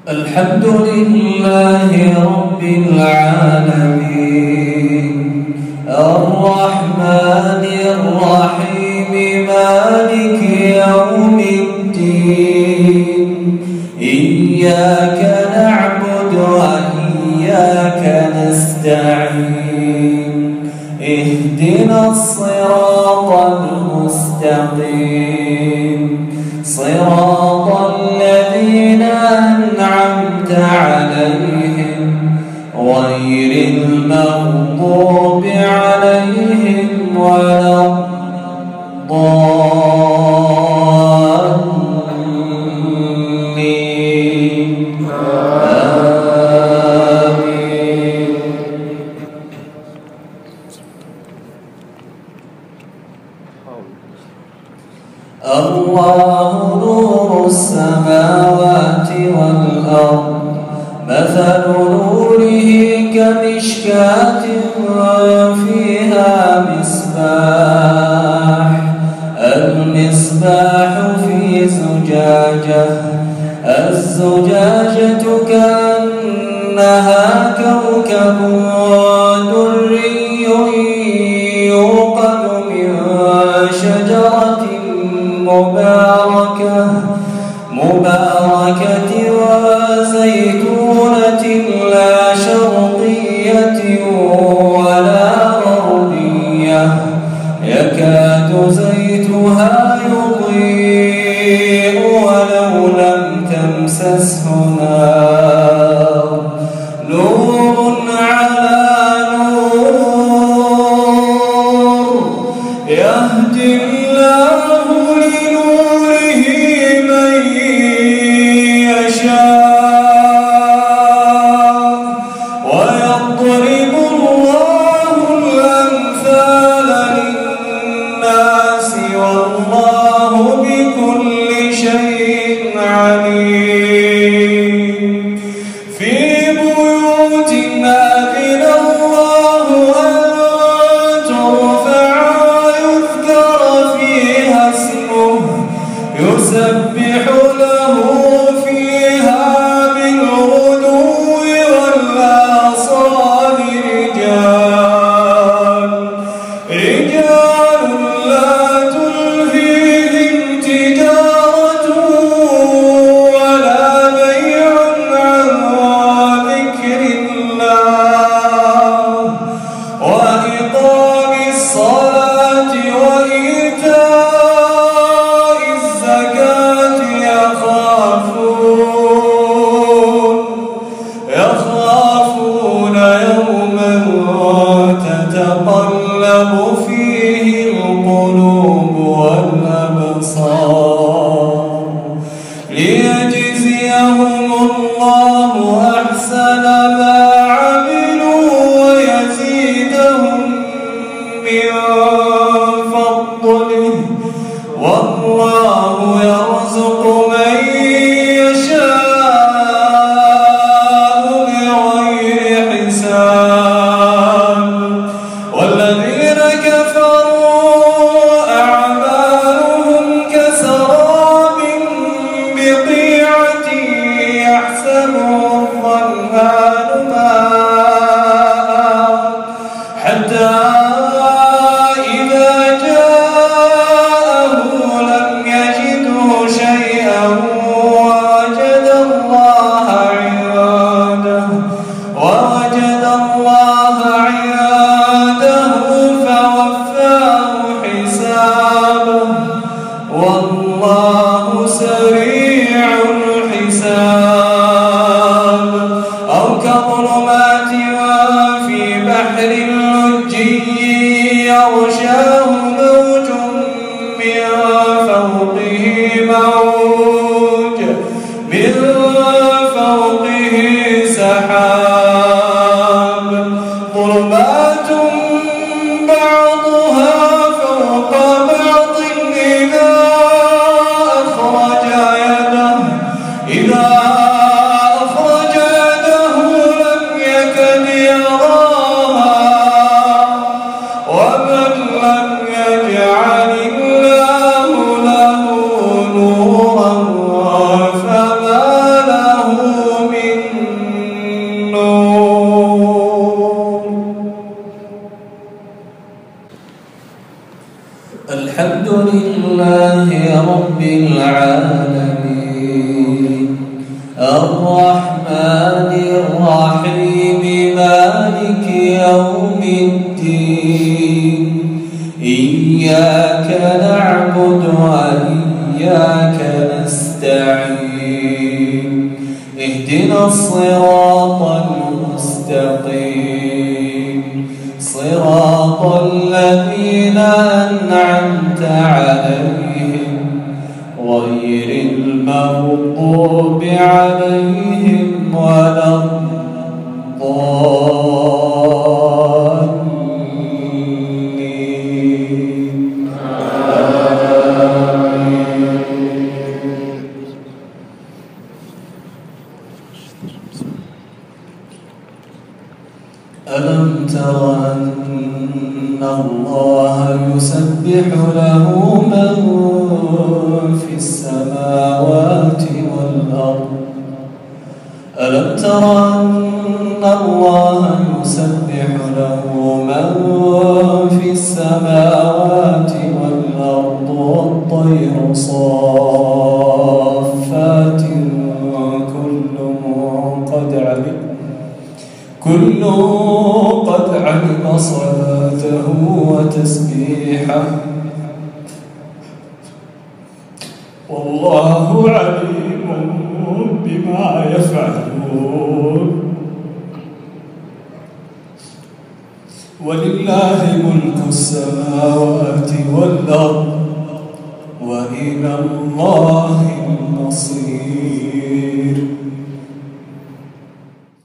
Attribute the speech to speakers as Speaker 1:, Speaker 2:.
Speaker 1: الحمد لله رب العالمين الرحمن الرحيم مالك يوم الدين إياك نعبد وإياك نستعين اهدنا الصراط المستقيم صراط الذين أنعمت عليهم غير المغضوب عليهم ولا الضالين آمين. الله نور السماوات والأرض مثل نوره كمشكاة فيها مصباح المصباح في زجاجة الزجاجة كأنها كوكب دري يوقد من شجرة مباركة وزيتونة لا شرقية ولا غربية يكاد زيتها يضيء ولو لم تمسسه نار نور على نور يهدي الله لنوره من يشاء ويضرب الله الأمثال للناس والله بكل شيء عليم في بيوت أذن الله أن ترفع ويذكر فيها اسمه يسبح له فيها بالغدو والآصال رجال لا تلهيهم تجارة ولا بيع عن ذكر الله وإقام الصلاة وإيتاء الزكاة يخافون يوما تتقلب فيه القلوب والأبصار ليجزيهم الله أحسن ما عملوا ويزيدهم من فضله والله يرزق من يشاء بغير حساب والذين كفروا أعمالهم كسراب بقيعة يحسبه الظمآن ماء حتى إذا جاءه لم يجده شيئا ووجد الله عنده فوفاه حسابه والله سريع الحساب أو كظلمات في بحر لجي يغشاه موج من فوقه سحاب ظلمات بعضها فوق بعض إذا أخرج يده لم يكد يراها ومن لم يجعل الله له نورا فما له الرحمن الرحيم مالك يوم الدين إياك نعبد وإياك نستعين اهدنا الصراط المستقيم صراط الذين أنعمت عليهم غير المغضوب عليهم ولا الضالين. ألم تر أن الله يسبح له من في السماوات والأرض ألم تر أن الله يسبح له من في السماوات والأرض والطير صافات كل قد علم صلاته وتسبيحه والله عليم بما يفعلون ولله ملك السماوات والأرض وإلى الله المصير.